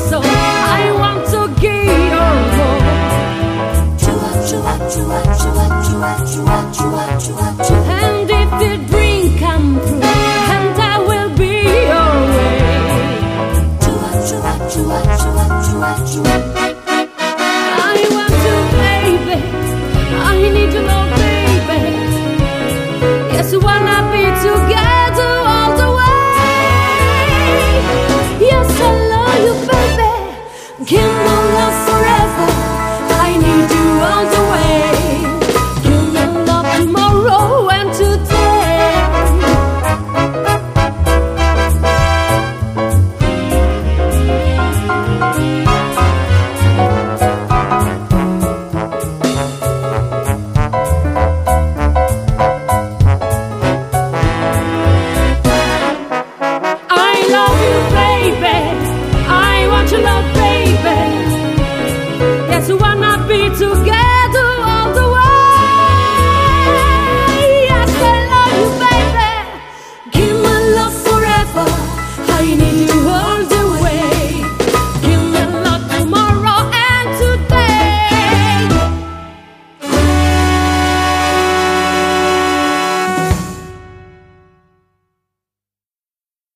soul. I want to give you more. And if the dream come true, and I will be your way. I want to, baby. I need to know, baby. Yes, wanna be together all the way. Yes, I love you, baby. Give my love forever. I need you all the way. Give my love tomorrow and today. I love you, baby. I want your love.